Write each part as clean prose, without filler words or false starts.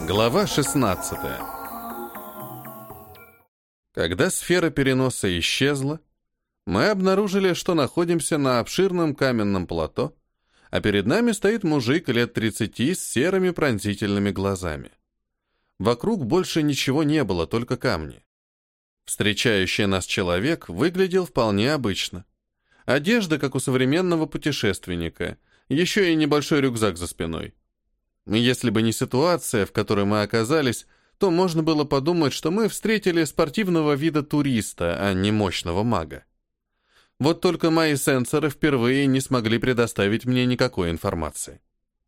Глава 16. Когда сфера переноса исчезла, мы обнаружили, что находимся на обширном каменном плато, а перед нами стоит мужик лет 30 с серыми пронзительными глазами. Вокруг больше ничего не было, только камни. Встречающий нас человек выглядел вполне обычно. Одежда, как у современного путешественника, еще и небольшой рюкзак за спиной. Если бы не ситуация, в которой мы оказались, то можно было подумать, что мы встретили спортивного вида туриста, а не мощного мага. Вот только мои сенсоры впервые не смогли предоставить мне никакой информации.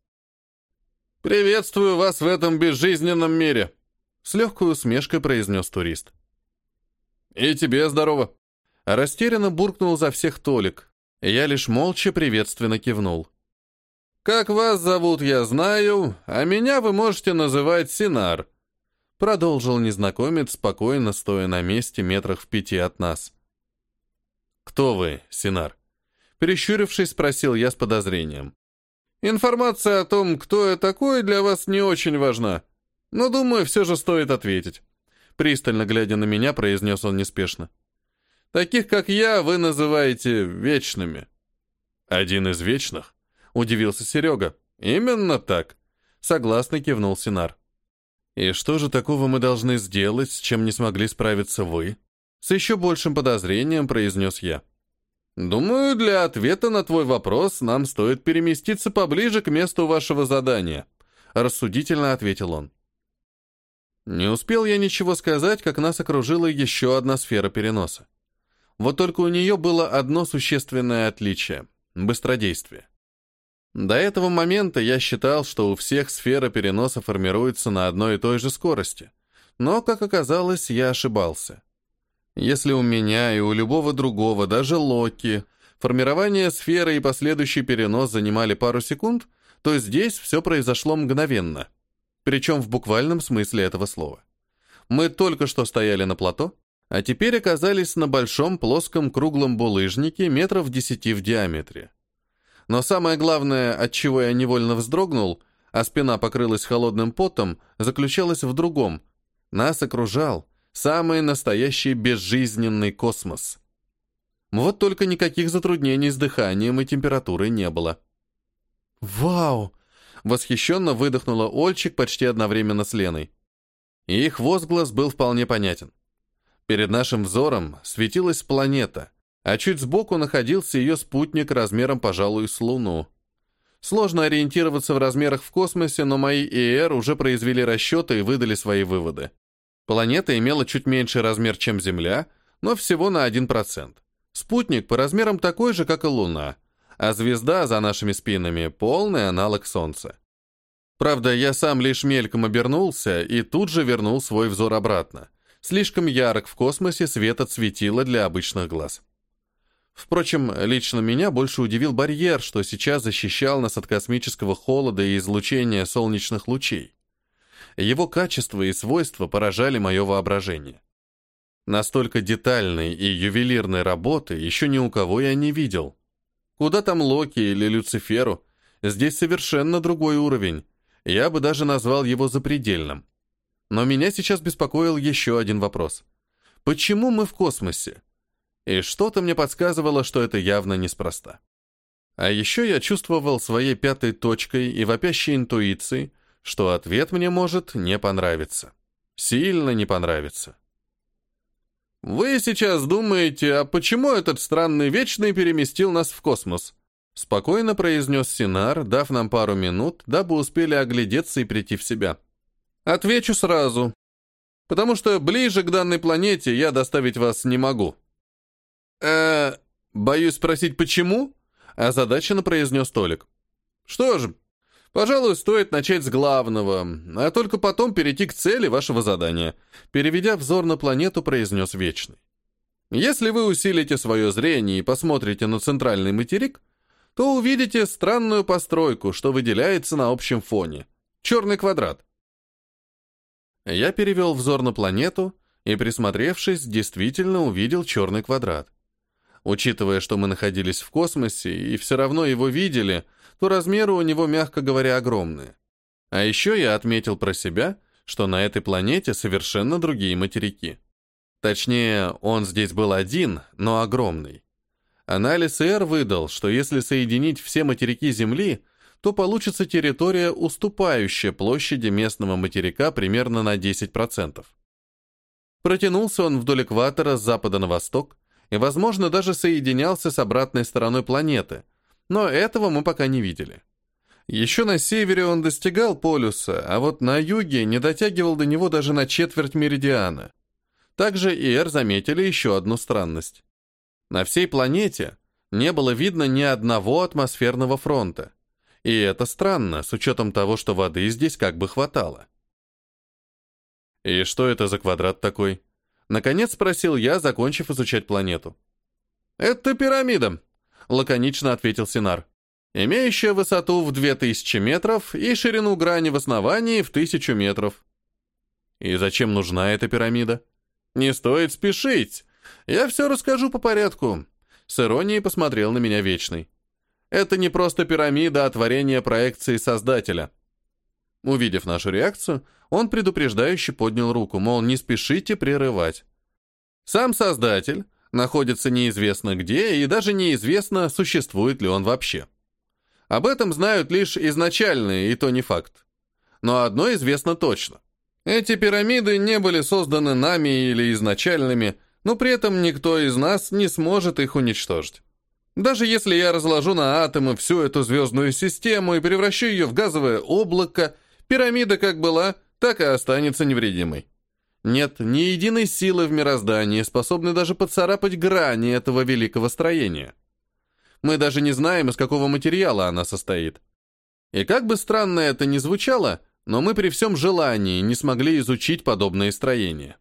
«Приветствую вас в этом безжизненном мире», — с легкой усмешкой произнес турист. «И тебе здорово», — растерянно буркнул за всех Толик. Я лишь молча приветственно кивнул. «Как вас зовут, я знаю, а меня вы можете называть Синар», — продолжил незнакомец, спокойно стоя на месте метрах в 5 от нас. «Кто вы, Синар?» — прищурившись, спросил я с подозрением. «Информация о том, кто я такой, для вас не очень важна, но, думаю, все же стоит ответить», — пристально глядя на меня, произнес он неспешно. «Таких, как я, вы называете вечными». «Один из вечных?» — удивился Серега. «Именно так», — согласно кивнул Синар. «И что же такого мы должны сделать, с чем не смогли справиться вы?» С еще большим подозрением произнес я. «Думаю, для ответа на твой вопрос нам стоит переместиться поближе к месту вашего задания», — рассудительно ответил он. Не успел я ничего сказать, как нас окружила еще одна сфера переноса. Вот только у нее было одно существенное отличие — быстродействие. До этого момента я считал, что у всех сфера переноса формируется на одной и той же скорости. Но, как оказалось, я ошибался. Если у меня и у любого другого, даже Локи, формирование сферы и последующий перенос занимали пару секунд, то здесь все произошло мгновенно. Причем в буквальном смысле этого слова. Мы только что стояли на плато, а теперь оказались на большом плоском круглом булыжнике метров 10 в диаметре. Но самое главное, от чего я невольно вздрогнул, а спина покрылась холодным потом, заключалось в другом. Нас окружал самый настоящий безжизненный космос. Вот только никаких затруднений с дыханием и температурой не было. «Вау!» — восхищенно выдохнула Ольчик почти одновременно с Леной. И их возглас был вполне понятен. Перед нашим взором светилась планета, а чуть сбоку находился ее спутник размером, пожалуй, с Луну. Сложно ориентироваться в размерах в космосе, но мои ИР уже произвели расчеты и выдали свои выводы. Планета имела чуть меньший размер, чем Земля, но всего на 1%. Спутник по размерам такой же, как и Луна, а звезда за нашими спинами — полный аналог Солнца. Правда, я сам лишь мельком обернулся и тут же вернул свой взор обратно. Слишком ярок в космосе свет от светила для обычных глаз. Впрочем, лично меня больше удивил барьер, что сейчас защищал нас от космического холода и излучения солнечных лучей. Его качество и свойства поражали мое воображение. Настолько детальной и ювелирной работы еще ни у кого я не видел. Куда там Локи или Люциферу? Здесь совершенно другой уровень. Я бы даже назвал его запредельным. Но меня сейчас беспокоил еще один вопрос. Почему мы в космосе? И что-то мне подсказывало, что это явно неспроста. А еще я чувствовал своей пятой точкой и вопящей интуицией, что ответ мне может не понравиться. Сильно не понравиться. «Вы сейчас думаете, а почему этот странный Вечный переместил нас в космос?» Спокойно произнес Синар, дав нам пару минут, дабы успели оглядеться и прийти в себя. «Отвечу сразу. Потому что ближе к данной планете я доставить вас не могу». Боюсь спросить, почему?» Озадаченно произнес Толик. «Что ж, пожалуй, стоит начать с главного, а только потом перейти к цели вашего задания», переведя взор на планету, произнес Вечный. «Если вы усилите свое зрение и посмотрите на центральный материк, то увидите странную постройку, что выделяется на общем фоне. Черный квадрат». Я перевел взор на планету и, присмотревшись, действительно увидел черный квадрат. Учитывая, что мы находились в космосе и все равно его видели, то размеры у него, мягко говоря, огромные. А еще я отметил про себя, что на этой планете совершенно другие материки. Точнее, он здесь был один, но огромный. Анализ ИР выдал, что если соединить все материки Земли, то получится территория, уступающая площади местного материка примерно на 10%. Протянулся он вдоль экватора с запада на восток и, возможно, даже соединялся с обратной стороной планеты, но этого мы пока не видели. Еще на севере он достигал полюса, а вот на юге не дотягивал до него даже на четверть меридиана. Также ИР заметили еще одну странность. На всей планете не было видно ни одного атмосферного фронта. И это странно, с учетом того, что воды здесь как бы хватало. «И что это за квадрат такой?» Наконец спросил я, закончив изучать планету. «Это пирамида», — лаконично ответил Синар, «имеющая высоту в 2000 метров и ширину грани в основании в 1000 метров». «И зачем нужна эта пирамида?» «Не стоит спешить. Я все расскажу по порядку», — с иронией посмотрел на меня Вечный. «Это не просто пирамида, а творение проекции Создателя». Увидев нашу реакцию, он предупреждающе поднял руку, мол, не спешите прерывать. Сам Создатель находится неизвестно где, и даже неизвестно, существует ли он вообще. Об этом знают лишь изначальные, и то не факт. Но одно известно точно. Эти пирамиды не были созданы нами или изначальными, но при этом никто из нас не сможет их уничтожить. Даже если я разложу на атомы всю эту звездную систему и превращу ее в газовое облако, пирамида как была, так и останется невредимой. Нет ни единой силы в мироздании, способной даже поцарапать грани этого великого строения. Мы даже не знаем, из какого материала она состоит. И как бы странно это ни звучало, но мы при всем желании не смогли изучить подобные строения.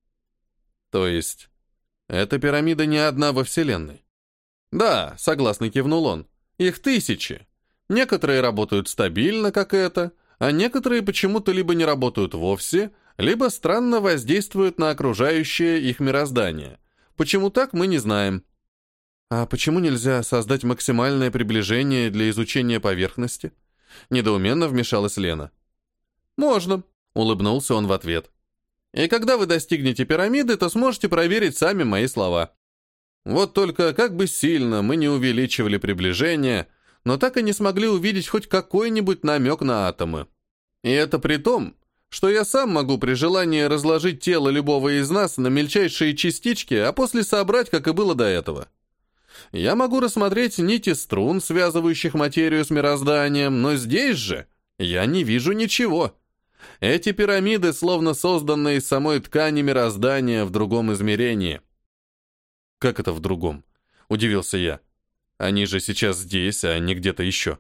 То есть, эта пирамида не одна во Вселенной. Да, согласно кивнул он, их тысячи. Некоторые работают стабильно, как это, а некоторые почему-то либо не работают вовсе, либо странно воздействуют на окружающее их мироздание. Почему так, мы не знаем. А почему нельзя создать максимальное приближение для изучения поверхности? Недоуменно вмешалась Лена. Можно, улыбнулся он в ответ. И когда вы достигнете пирамиды, то сможете проверить сами мои слова. Вот только как бы сильно мы не увеличивали приближение, но так и не смогли увидеть хоть какой-нибудь намек на атомы. И это при том, что я сам могу при желании разложить тело любого из нас на мельчайшие частички, а после собрать, как и было до этого. Я могу рассмотреть нити струн, связывающих материю с мирозданием, но здесь же я не вижу ничего. Эти пирамиды словно созданные из самой ткани мироздания в другом измерении. «Как это в другом?» — удивился я. «Они же сейчас здесь, а не где-то еще».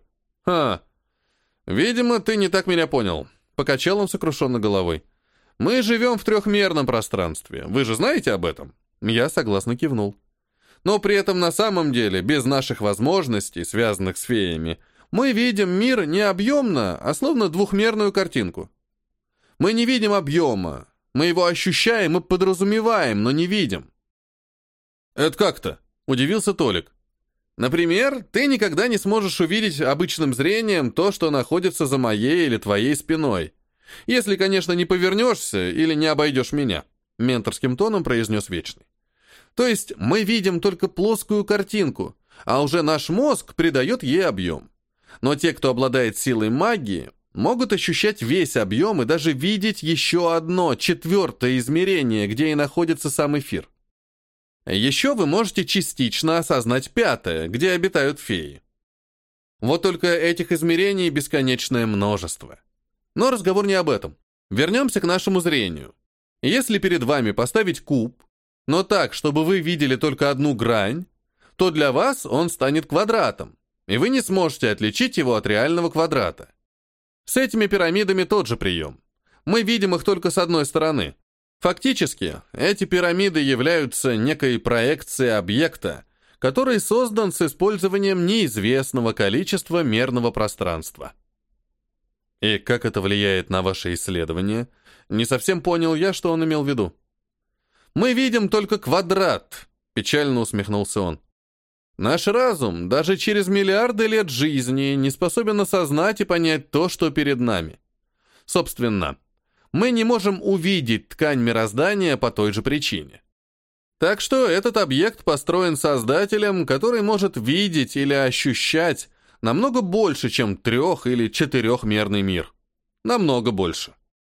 Видимо, ты не так меня понял», — покачал он сокрушенно головой. «Мы живем в трехмерном пространстве. Вы же знаете об этом?» Я согласно кивнул. «Но при этом на самом деле, без наших возможностей, связанных с феями, мы видим мир не объемно, а словно двухмерную картинку. Мы не видим объема. Мы его ощущаем и подразумеваем, но не видим». «Это как-то?» — удивился Толик. «Например, ты никогда не сможешь увидеть обычным зрением то, что находится за моей или твоей спиной. Если, конечно, не повернешься или не обойдешь меня», — менторским тоном произнес Вечный. «То есть мы видим только плоскую картинку, а уже наш мозг придает ей объем. Но те, кто обладает силой магии, могут ощущать весь объем и даже видеть еще одно, четвертое измерение, где и находится сам эфир. Еще вы можете частично осознать пятое, где обитают феи. Вот только этих измерений бесконечное множество. Но разговор не об этом. Вернемся к нашему зрению. Если перед вами поставить куб, но так, чтобы вы видели только одну грань, то для вас он станет квадратом, и вы не сможете отличить его от реального квадрата. С этими пирамидами тот же прием. Мы видим их только с одной стороны. Фактически, эти пирамиды являются некой проекцией объекта, который создан с использованием неизвестного количества мерного пространства. И как это влияет на ваши исследования? Не совсем понял я, что он имел в виду. «Мы видим только квадрат», — печально усмехнулся он. «Наш разум даже через миллиарды лет жизни не способен осознать и понять то, что перед нами. Собственно, мы не можем увидеть ткань мироздания по той же причине. Так что этот объект построен создателем, который может видеть или ощущать намного больше, чем 3- или 4-мерный мир. Намного больше.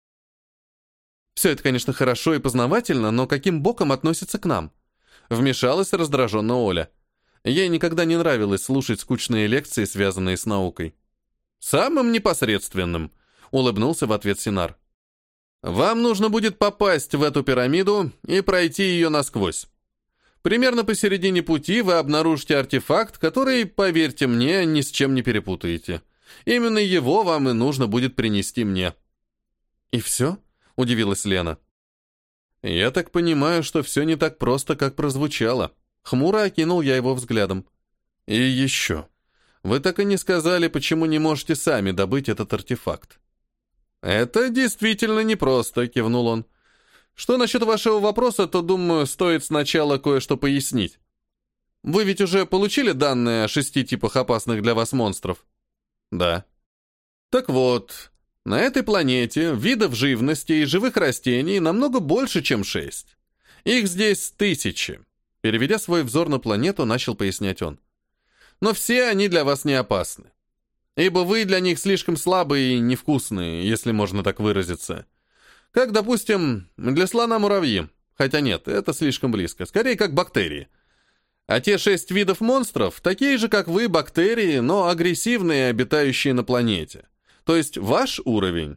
Все это, конечно, хорошо и познавательно, но каким боком относится к нам? Вмешалась раздраженно Оля. Ей никогда не нравилось слушать скучные лекции, связанные с наукой. «Самым непосредственным», — улыбнулся в ответ Синар. «Вам нужно будет попасть в эту пирамиду и пройти ее насквозь. Примерно посередине пути вы обнаружите артефакт, который, поверьте мне, ни с чем не перепутаете. Именно его вам и нужно будет принести мне». «И все?» — удивилась Лена. «Я так понимаю, что все не так просто, как прозвучало». Хмуро окинул я его взглядом. «И еще. Вы так и не сказали, почему не можете сами добыть этот артефакт». «Это действительно непросто», — кивнул он. «Что насчет вашего вопроса, то, думаю, стоит сначала кое-что пояснить. Вы ведь уже получили данные о 6 типах опасных для вас монстров?» «Да». «Так вот, на этой планете видов живности и живых растений намного больше, чем 6. Их здесь 1000». Переведя свой взор на планету, начал пояснять он. «Но все они для вас не опасны. Ибо вы для них слишком слабые и невкусные, если можно так выразиться. Как, допустим, для слона муравьи. Хотя нет, это слишком близко. Скорее, как бактерии. А те 6 видов монстров, такие же, как вы, бактерии, но агрессивные, обитающие на планете. То есть ваш уровень».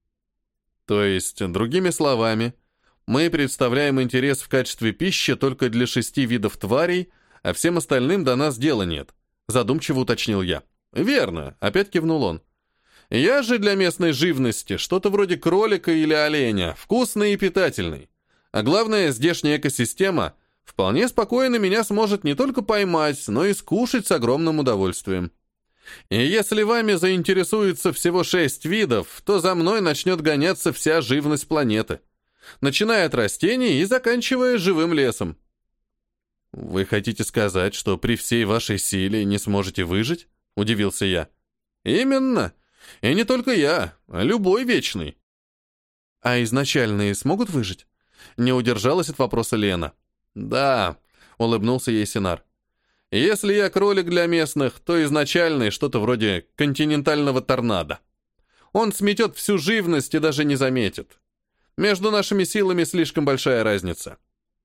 То есть, другими словами, мы представляем интерес в качестве пищи только для 6 видов тварей, а всем остальным до нас дела нет, задумчиво уточнил я. «Верно», — опять кивнул он. «Я же для местной живности что-то вроде кролика или оленя, вкусный и питательный. А главное, здешняя экосистема вполне спокойно меня сможет не только поймать, но и скушать с огромным удовольствием. И если вами заинтересуется всего 6 видов, то за мной начнет гоняться вся живность планеты, начиная от растений и заканчивая живым лесом». «Вы хотите сказать, что при всей вашей силе не сможете выжить?» — удивился я. «Именно. И не только я, а любой вечный». «А изначальные смогут выжить?» — не удержалась от вопроса Лена. «Да», — улыбнулся ей Синар. «Если я кролик для местных, то изначальный что-то вроде континентального торнадо. Он сметет всю живность и даже не заметит. Между нашими силами слишком большая разница».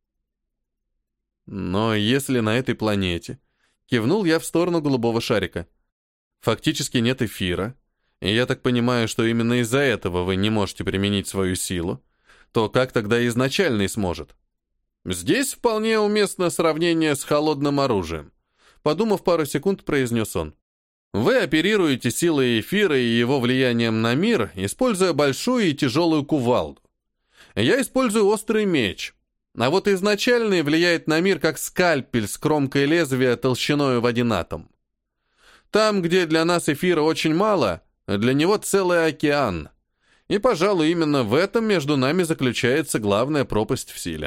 «Но если на этой планете...» — кивнул я в сторону голубого шарика. «Фактически нет эфира, и я так понимаю, что именно из-за этого вы не можете применить свою силу, то как тогда изначальный сможет?» «Здесь вполне уместно сравнение с холодным оружием», — подумав пару секунд, произнес он. «Вы оперируете силой эфира и его влиянием на мир, используя большую и тяжелую кувалду. Я использую острый меч, а вот изначальный влияет на мир как скальпель с кромкой лезвия толщиной в 1 атом. Там, где для нас эфира очень мало, для него целый океан. И, пожалуй, именно в этом между нами заключается главная пропасть в силе».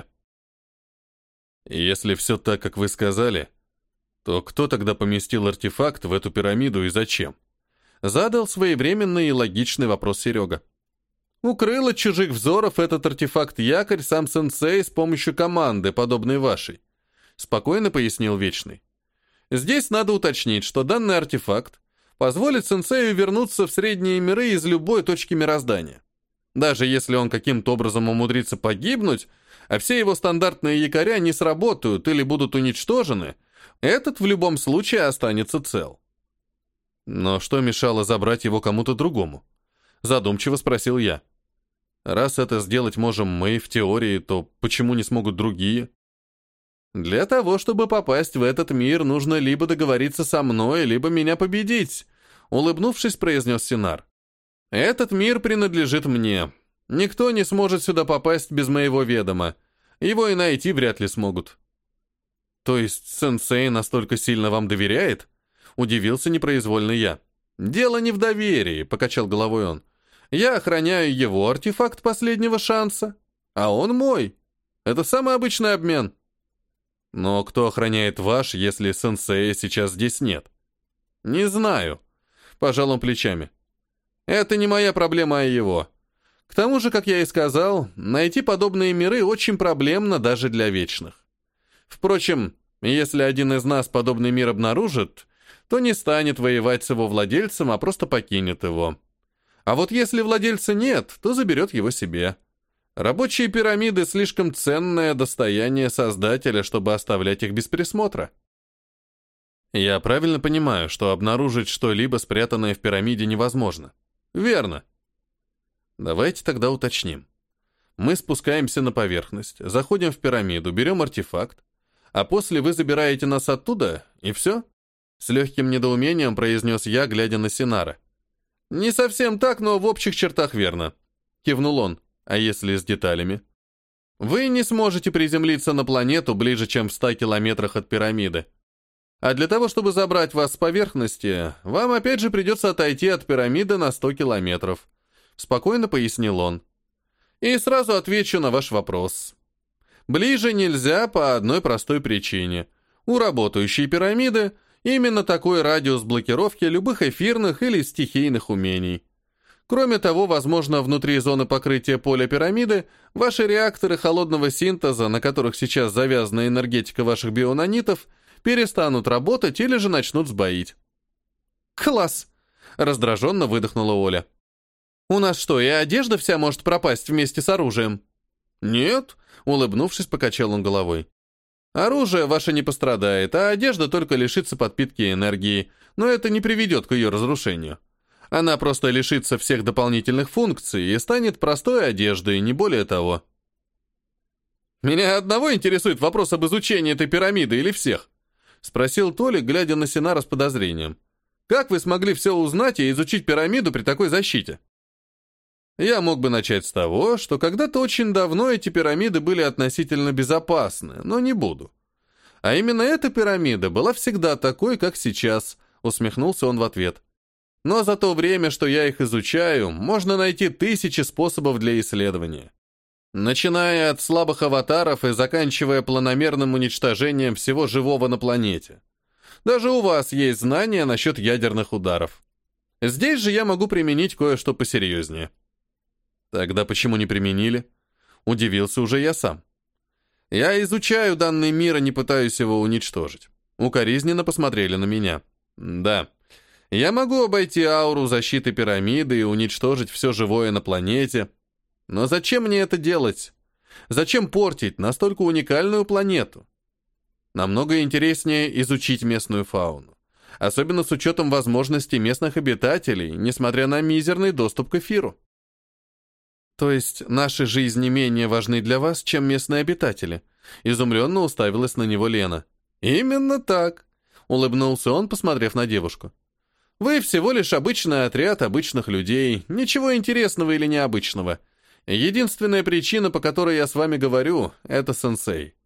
«Если все так, как вы сказали, то кто тогда поместил артефакт в эту пирамиду и зачем?» Задал своевременный и логичный вопрос Серега. «Укрыл от чужих взоров этот артефакт-якорь сам сенсей с помощью команды, подобной вашей», — спокойно пояснил Вечный. «Здесь надо уточнить, что данный артефакт позволит сенсею вернуться в средние миры из любой точки мироздания. Даже если он каким-то образом умудрится погибнуть, а все его стандартные якоря не сработают или будут уничтожены, этот в любом случае останется цел». «Но что мешало забрать его кому-то другому?» Задумчиво спросил я. «Раз это сделать можем мы в теории, то почему не смогут другие?» «Для того, чтобы попасть в этот мир, нужно либо договориться со мной, либо меня победить», — улыбнувшись, произнес Синар. «Этот мир принадлежит мне. Никто не сможет сюда попасть без моего ведома. Его и найти вряд ли смогут». «То есть сенсей настолько сильно вам доверяет?» — удивился непроизвольно я. «Дело не в доверии», — покачал головой он. «Я охраняю его артефакт последнего шанса, а он мой. Это самый обычный обмен». «Но кто охраняет ваш, если сенсея сейчас здесь нет?» «Не знаю», — пожал он плечами. «Это не моя проблема, а его. К К тому же, как я и сказал, найти подобные миры очень проблемно даже для вечных. Впрочем, если один из нас подобный мир обнаружит, то не станет воевать с его владельцем, а просто покинет его. А вот если владельца нет, то заберет его себе. Рабочие пирамиды — слишком ценное достояние Создателя, чтобы оставлять их без присмотра. Я правильно понимаю, что обнаружить что-либо, спрятанное в пирамиде, невозможно? Верно. Давайте тогда уточним. Мы спускаемся на поверхность, заходим в пирамиду, берем артефакт, а после вы забираете нас оттуда, и все? С легким недоумением произнес я, глядя на Синара. «Не совсем так, но в общих чертах верно», — кивнул он. «А если с деталями?» «Вы не сможете приземлиться на планету ближе, чем в 100 километрах от пирамиды. А для того, чтобы забрать вас с поверхности, вам опять же придется отойти от пирамиды на 100 километров», — спокойно пояснил он. «И сразу отвечу на ваш вопрос. Ближе нельзя по одной простой причине. У работающей пирамиды именно такой радиус блокировки любых эфирных или стихийных умений. Кроме того, возможно, внутри зоны покрытия поля пирамиды ваши реакторы холодного синтеза, на которых сейчас завязана энергетика ваших бионанитов, перестанут работать или же начнут сбоить». «Класс!» — раздраженно выдохнула Оля. «У нас что, и одежда вся может пропасть вместе с оружием?» «Нет», — улыбнувшись, покачал он головой. «Оружие ваше не пострадает, а одежда только лишится подпитки энергии, но это не приведет к ее разрушению. Она просто лишится всех дополнительных функций и станет простой одеждой, не более того». «Меня одного интересует вопрос об изучении этой пирамиды или всех?» — спросил Толик, глядя на Синара с подозрением. «Как вы смогли все узнать и изучить пирамиду при такой защите?» Я мог бы начать с того, что когда-то очень давно эти пирамиды были относительно безопасны, но не буду. А именно эта пирамида была всегда такой, как сейчас, усмехнулся он в ответ. Но за то время, что я их изучаю, можно найти тысячи способов для исследования. Начиная от слабых аватаров и заканчивая планомерным уничтожением всего живого на планете. Даже у вас есть знания насчет ядерных ударов. Здесь же я могу применить кое-что посерьезнее. Тогда почему не применили? Удивился уже я сам. Я изучаю данный мир, а не пытаюсь его уничтожить. Укоризненно посмотрели на меня. Да, я могу обойти ауру защиты пирамиды и уничтожить все живое на планете. Но зачем мне это делать? Зачем портить настолько уникальную планету? Намного интереснее изучить местную фауну. Особенно с учетом возможностей местных обитателей, несмотря на мизерный доступ к эфиру. «То есть наши жизни менее важны для вас, чем местные обитатели?» Изумленно уставилась на него Лена. «Именно так», — улыбнулся он, посмотрев на девушку. «Вы всего лишь обычный отряд обычных людей, ничего интересного или необычного. Единственная причина, по которой я с вами говорю, это сенсей».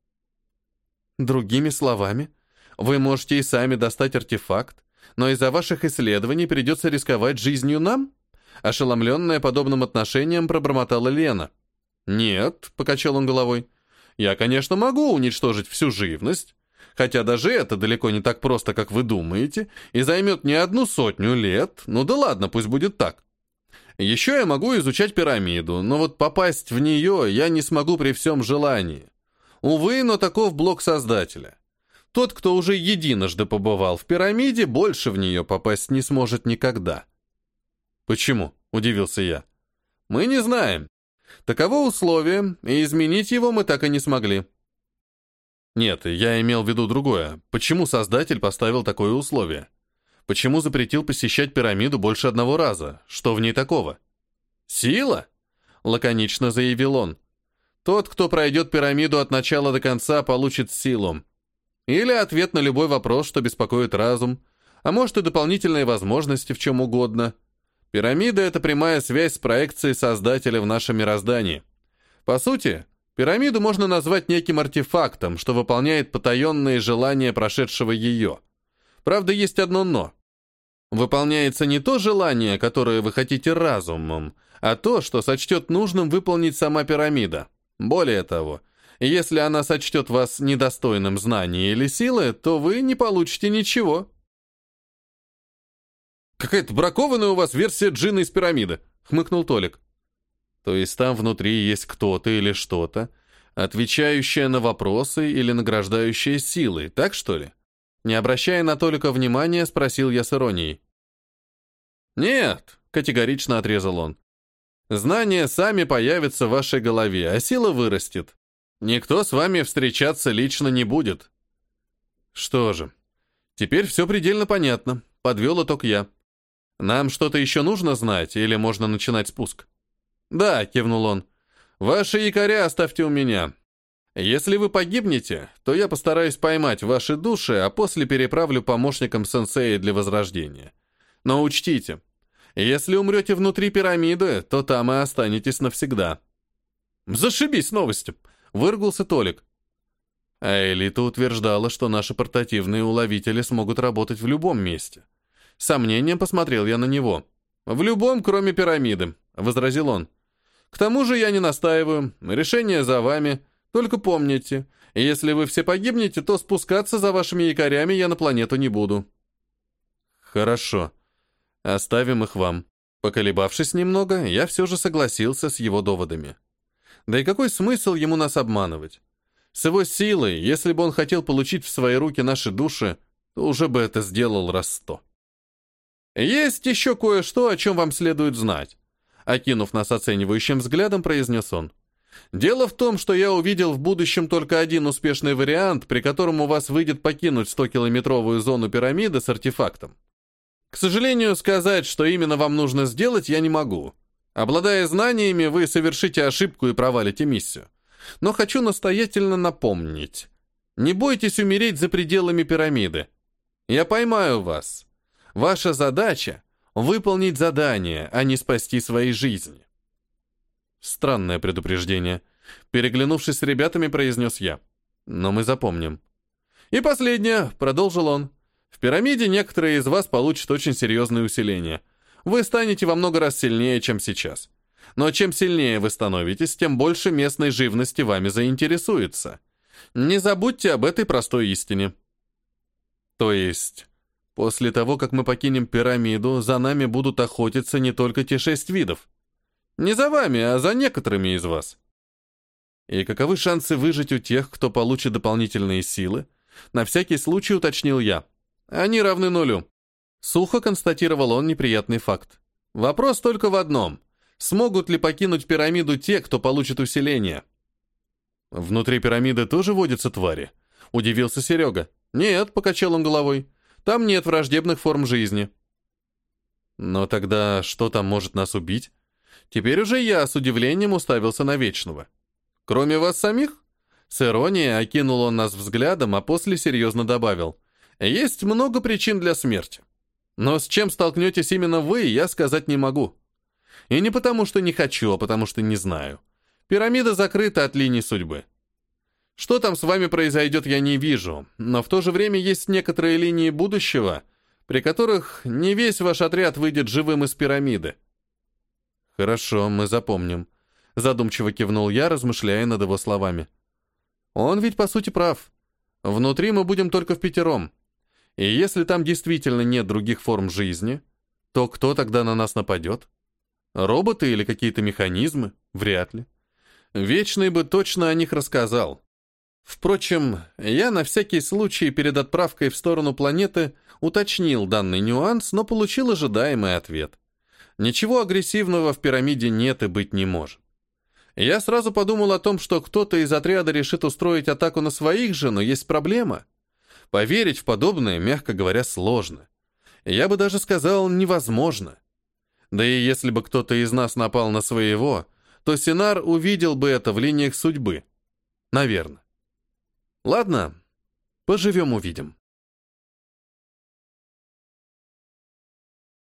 «Другими словами, вы можете и сами достать артефакт, но из-за ваших исследований придется рисковать жизнью нам?» Ошеломленная подобным отношением пробормотала Лена. «Нет», — покачал он головой, — «я, конечно, могу уничтожить всю живность, хотя даже это далеко не так просто, как вы думаете, и займет не 100 лет, ну да ладно, пусть будет так. Еще я могу изучать пирамиду, но вот попасть в нее я не смогу при всем желании. Увы, но таков блок Создателя. Тот, кто уже единожды побывал в пирамиде, больше в нее попасть не сможет никогда». «Почему?» — удивился я. «Мы не знаем. Таково условие, и изменить его мы так и не смогли». «Нет, я имел в виду другое. Почему Создатель поставил такое условие? Почему запретил посещать пирамиду больше одного раза? Что в ней такого?» «Сила?» — лаконично заявил он. «Тот, кто пройдет пирамиду от начала до конца, получит силу. Или ответ на любой вопрос, что беспокоит разум, а может и дополнительные возможности в чем угодно». Пирамида — это прямая связь с проекцией Создателя в нашем мироздании. По сути, пирамиду можно назвать неким артефактом, что выполняет потаенные желания прошедшего ее. Правда, есть одно «но». Выполняется не то желание, которое вы хотите разумом, а то, что сочтет нужным выполнить сама пирамида. Более того, если она сочтет вас недостойным знаний или силы, то вы не получите ничего. «Какая-то бракованная у вас версия джинна из пирамиды», — хмыкнул Толик. То есть там внутри есть кто-то или что-то, отвечающее на вопросы или награждающее силой, так что ли? Не обращая на Толика внимания, спросил я с иронией. «Нет», — категорично отрезал он. «Знания сами появятся в вашей голове, а сила вырастет. Никто с вами встречаться лично не будет». «Что же, теперь все предельно понятно», — подвел итог я. «Нам что-то еще нужно знать, или можно начинать спуск?» «Да», — кивнул он. «Ваши якоря оставьте у меня. Если вы погибнете, то я постараюсь поймать ваши души, а после переправлю помощникам сенсея для возрождения. Но учтите, если умрете внутри пирамиды, то там и останетесь навсегда». «Зашибись новости!» — выругался Толик. А элита утверждала, что наши портативные уловители смогут работать в любом месте. С сомнением посмотрел я на него. «В любом, кроме пирамиды», — возразил он. «К тому же я не настаиваю, решение за вами. Только помните, если вы все погибнете, то спускаться за вашими якорями я на планету не буду». «Хорошо. Оставим их вам». Поколебавшись немного, я все же согласился с его доводами. Да и какой смысл ему нас обманывать? С его силой, если бы он хотел получить в свои руки наши души, то уже бы это сделал раз 100. «Есть еще кое-что, о чем вам следует знать», — окинув нас оценивающим взглядом, произнес он. «Дело в том, что я увидел в будущем только один успешный вариант, при котором у вас выйдет покинуть 100-километровую зону пирамиды с артефактом. К сожалению, сказать, что именно вам нужно сделать, я не могу. Обладая знаниями, вы совершите ошибку и провалите миссию. Но хочу настоятельно напомнить. Не бойтесь умереть за пределами пирамиды. Я поймаю вас. Ваша задача — выполнить задание, а не спасти свои жизни». Странное предупреждение. Переглянувшись с ребятами, произнес я. «Но мы запомним». «И последнее», — продолжил он. «В пирамиде некоторые из вас получат очень серьезные усиления. Вы станете во много раз сильнее, чем сейчас. Но чем сильнее вы становитесь, тем больше местной живности вами заинтересуется. Не забудьте об этой простой истине». То есть, после того, как мы покинем пирамиду, за нами будут охотиться не только те 6 видов. Не за вами, а за некоторыми из вас. И каковы шансы выжить у тех, кто получит дополнительные силы? На всякий случай уточнил я. Они равны 0. Сухо констатировал он неприятный факт. Вопрос только в одном. Смогут ли покинуть пирамиду те, кто получит усиление? «Внутри пирамиды тоже водятся твари?» — удивился Серега. «Нет», — покачал он головой. «Там нет враждебных форм жизни». «Но тогда что там может нас убить?» Теперь уже я с удивлением уставился на Вечного. «Кроме вас самих?» С иронией окинул он нас взглядом, а после серьезно добавил. «Есть много причин для смерти. Но с чем столкнетесь именно вы, я сказать не могу. И не потому, что не хочу, а потому, что не знаю. Пирамида закрыта от линий судьбы. Что там с вами произойдет, я не вижу, но в то же время есть некоторые линии будущего, при которых не весь ваш отряд выйдет живым из пирамиды». «Хорошо, мы запомним», — задумчиво кивнул я, размышляя над его словами. «Он ведь по сути прав. Внутри мы будем только впятером. И если там действительно нет других форм жизни, то кто тогда на нас нападет? Роботы или какие-то механизмы? Вряд ли. Вечный бы точно о них рассказал. Впрочем, я на всякий случай перед отправкой в сторону планеты уточнил данный нюанс, но получил ожидаемый ответ. Ничего агрессивного в пирамиде нет и быть не может. Я сразу подумал о том, что кто-то из отряда решит устроить атаку на своих же, но есть проблема. Поверить в подобное, мягко говоря, сложно. Я бы даже сказал, невозможно. Да и если бы кто-то из нас напал на своего, то Синар увидел бы это в линиях судьбы. Наверное. Ладно, поживем-увидим.